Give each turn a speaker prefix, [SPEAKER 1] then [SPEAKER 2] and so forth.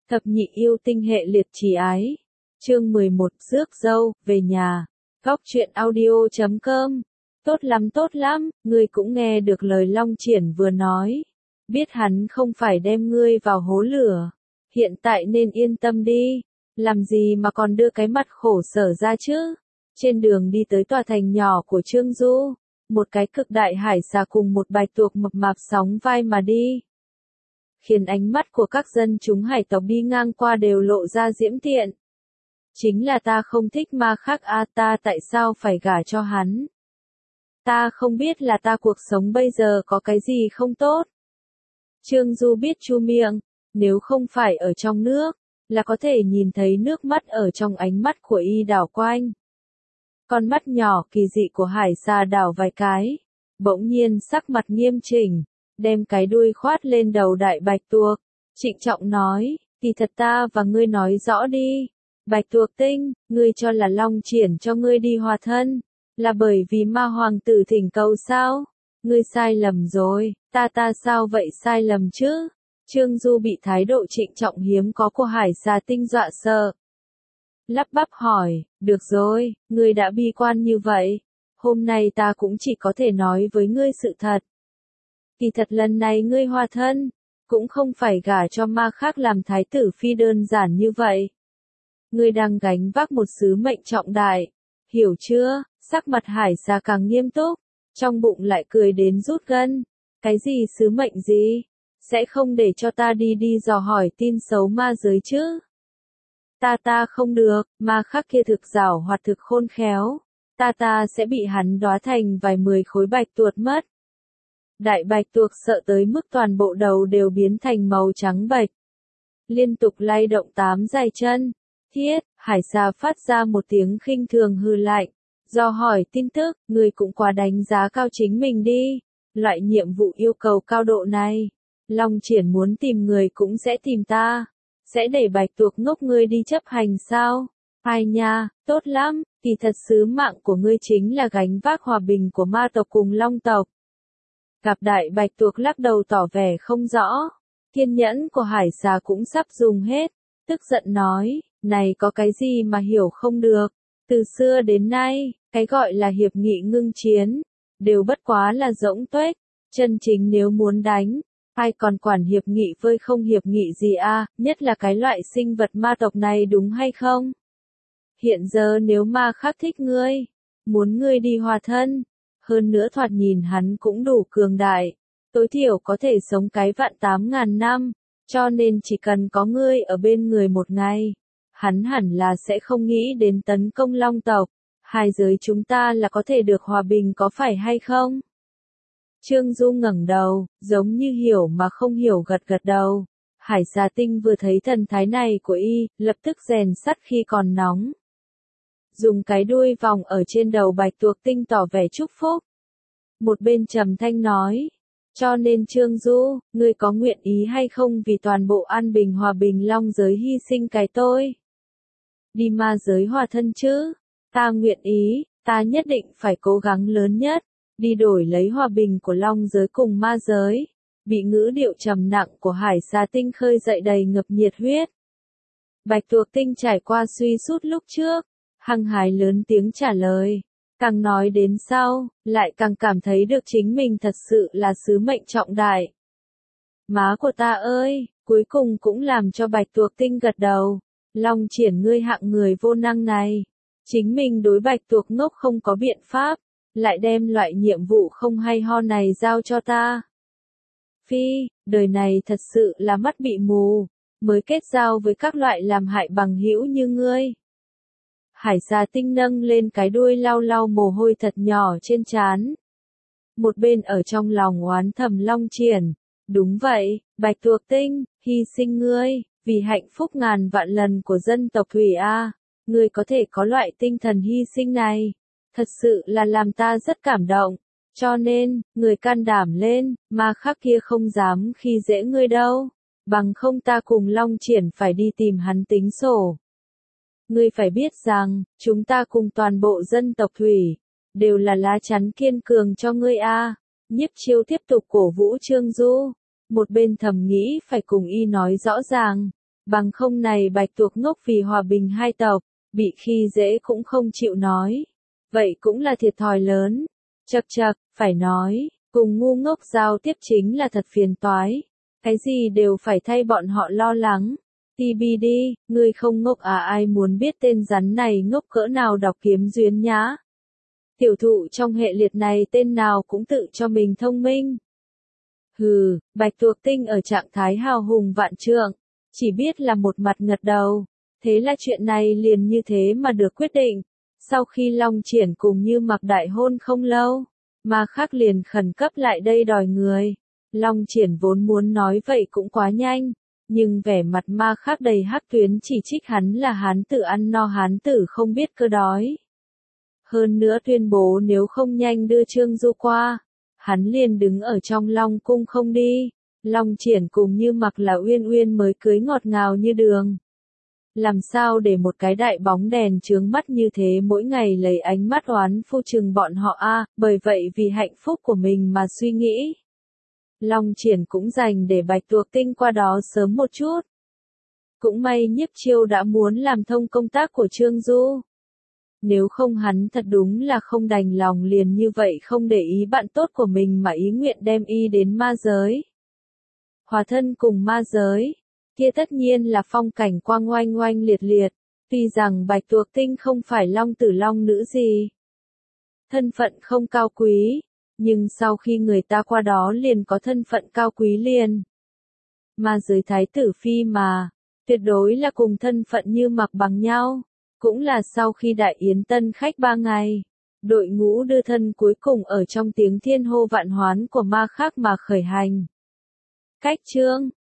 [SPEAKER 1] Thập nhị yêu tinh hệ liệt trì ái. Chương 11, rước dâu, về nhà. Góc truyện audio.com. Tốt lắm, ngươi cũng nghe được lời Long Triển vừa nói. Biết hắn không phải đem ngươi vào hố lửa. Hiện tại nên yên tâm đi. Làm gì mà còn đưa cái mặt khổ sở ra chứ? Trên đường đi tới tòa thành nhỏ của Trương Du, một cái cực đại hải xà cùng một bạch tuộc mập mạp sóng vai mà đi, khiến ánh mắt của các dân chúng hải tộc đi ngang qua đều lộ ra diễm tiện. Chính là ta không thích ma khắc a, ta tại sao phải gả cho hắn? Ta không biết là ta cuộc sống bây giờ có cái gì không tốt. Trương Du biết chu miệng, nếu không phải ở trong nước, là có thể nhìn thấy nước mắt ở trong ánh mắt của y đảo quanh. Con mắt nhỏ kỳ dị của hải xà đảo vài cái, bỗng nhiên sắc mặt nghiêm chỉnh, đem cái đuôi khoát lên đầu đại bạch tuộc, trịnh trọng nói, kỳ thật ta và ngươi nói rõ đi. Bạch tuộc tinh, ngươi cho là Long Triển cho ngươi đi hòa thân, là bởi vì ma hoàng tử thỉnh cầu sao? Ngươi sai lầm rồi, ta sao vậy sai lầm chứ? Trương Du bị thái độ trịnh trọng hiếm có của hải xà tinh dọa sợ. Lắp bắp hỏi, được rồi, ngươi đã bi quan như vậy, hôm nay ta cũng chỉ có thể nói với ngươi sự thật. Kỳ thật lần này ngươi hòa thân, cũng không phải gả cho ma khác làm thái tử phi đơn giản như vậy. Ngươi đang gánh vác một sứ mệnh trọng đại, hiểu chưa? Sắc mặt hải xà càng nghiêm túc, trong bụng lại cười đến rút gân. Cái gì sứ mệnh gì? Sẽ không để cho ta đi dò hỏi tin xấu ma giới chứ? Ta không được, ma khắc kia thực giảo hoạt thực khôn khéo. Ta sẽ bị hắn đóa thành vài 10 khối bạch tuộc mất. Đại bạch tuộc sợ tới mức toàn bộ đầu đều biến thành màu trắng bạch. Liên tục lay động 8 dài chân. Thiết, hải xà phát ra một tiếng khinh thường hừ lạnh. Do hỏi tin tức, người cũng quá đánh giá cao chính mình đi. Loại nhiệm vụ yêu cầu cao độ này, Long Triển muốn tìm người cũng sẽ tìm ta. Sẽ để bạch tuộc ngốc ngươi đi chấp hành sao? Ai nha, tốt lắm, kỳ thật sứ mạng của ngươi chính là gánh vác hòa bình của ma tộc cùng long tộc. Gặp đại bạch tuộc lắc đầu tỏ vẻ không rõ. Kiên nhẫn của hải xà cũng sắp dùng hết. Tức giận nói, này có cái gì mà hiểu không được. Từ xưa đến nay, cái gọi là hiệp nghị ngưng chiến, đều bất quá là rỗng tuếch. Chân chính nếu muốn đánh, ai còn quản hiệp nghị với không hiệp nghị gì à, nhất là cái loại sinh vật ma tộc này đúng hay không? Hiện giờ nếu ma khắc thích ngươi, muốn ngươi đi hòa thân, hơn nữa thoạt nhìn hắn cũng đủ cường đại, tối thiểu có thể sống cái vạn 8.000 năm, cho nên chỉ cần có ngươi ở bên người một ngày, hắn hẳn là sẽ không nghĩ đến tấn công long tộc, hai giới chúng ta là có thể được hòa bình có phải hay không? Trương Du ngẩng đầu, giống như hiểu mà không hiểu gật đầu. Hải xà tinh vừa thấy thần thái này của y, lập tức rèn sắt khi còn nóng. Dùng cái đuôi vòng ở trên đầu bạch tuộc tinh tỏ vẻ chúc phúc. Một bên trầm thanh nói, cho nên Trương Du, ngươi có nguyện ý hay không vì toàn bộ an bình hòa bình long giới hy sinh cái tôi? Đi ma giới hòa thân chứ? Ta nguyện ý, ta nhất định phải cố gắng lớn nhất. Đi đổi lấy hòa bình của long giới cùng ma giới. Bị ngữ điệu trầm nặng của hải xà tinh khơi dậy đầy ngập nhiệt huyết. Bạch tuộc tinh trải qua suy sút lúc trước, hăng hái lớn tiếng trả lời. Càng nói đến sau, lại càng cảm thấy được chính mình thật sự là sứ mệnh trọng đại. Má của ta ơi, cuối cùng cũng làm cho bạch tuộc tinh gật đầu. Long Triển ngươi hạng người vô năng này. Chính mình đối bạch tuộc ngốc không có biện pháp. Lại đem loại nhiệm vụ không hay ho này giao cho ta. Phi, đời này thật sự là mắt bị mù, mới kết giao với các loại làm hại bằng hữu như ngươi. Hải xà tinh nâng lên cái đuôi lau mồ hôi thật nhỏ trên trán. Một bên ở trong lòng oán thầm Long Triển. Đúng vậy, bạch tuộc tinh, hy sinh ngươi, vì hạnh phúc ngàn vạn lần của dân tộc Thủy A. Ngươi có thể có loại tinh thần hy sinh này. Thật sự là làm ta rất cảm động, cho nên, người can đảm lên, ma khắc kia không dám khi dễ ngươi đâu, bằng không ta cùng Long Triển phải đi tìm hắn tính sổ. Ngươi phải biết rằng, chúng ta cùng toàn bộ dân tộc Thủy, đều là lá chắn kiên cường cho ngươi a. Nhiếp Chiêu tiếp tục cổ vũ Trương Du, một bên thầm nghĩ phải cùng y nói rõ ràng, Bằng không này Bạch Tuộc ngốc vì hòa bình hai tộc, bị khi dễ cũng không chịu nói. Vậy cũng là thiệt thòi lớn. Chậc chậc, phải nói, cùng ngu ngốc giao tiếp chính là thật phiền toái. Cái gì đều phải thay bọn họ lo lắng. TBD, ngươi không ngốc à, ai muốn biết tên rắn này ngốc cỡ nào đọc kiếm duyên nhá. Tiểu thụ trong hệ liệt này tên nào cũng tự cho mình thông minh. Hừ, Bạch Tuộc Tinh ở trạng thái hào hùng vạn trượng, chỉ biết là một mặt ngật đầu. Thế là chuyện này liền như thế mà được quyết định. Sau khi Long Triển cùng Như Mặc đại hôn không lâu, Ma Khắc liền khẩn cấp lại đây đòi người. Long Triển vốn muốn nói vậy cũng quá nhanh, nhưng vẻ mặt Ma Khắc đầy hắc tuyến chỉ trích hắn là hán tử ăn no hán tử không biết cơ đói. Hơn nữa tuyên bố nếu không nhanh đưa Trương Du qua, hắn liền đứng ở trong Long cung không đi. Long Triển cùng Như Mặc là Uyên Uyên mới cưới ngọt ngào như đường. Làm sao để một cái đại bóng đèn chướng mắt như thế mỗi ngày lấy ánh mắt oán phu trừng bọn họ a, bởi vậy vì hạnh phúc của mình mà suy nghĩ. Long Triển cũng dành để Bạch Tuộc Tinh qua đó sớm một chút. Cũng may Nhiếp Chiêu đã muốn làm thông công tác của Trương Du. Nếu không hắn thật đúng là không đành lòng liền như vậy không để ý bạn tốt của mình mà ý nguyện đem y đến ma giới. Hòa thân cùng ma giới, kia tất nhiên là phong cảnh quang oanh oanh liệt liệt, tuy rằng Bạch Tuộc Tinh không phải long tử long nữ gì. Thân phận không cao quý, nhưng sau khi người ta qua đó liền có thân phận cao quý liền. Ma giới thái tử phi mà, tuyệt đối là cùng thân phận Như Mặc bằng nhau. Cũng là sau khi đại yến tân khách 3 ngày, đội ngũ đưa thân cuối cùng ở trong tiếng thiên hô vạn hoán của Ma Khắc mà khởi hành. Cách chương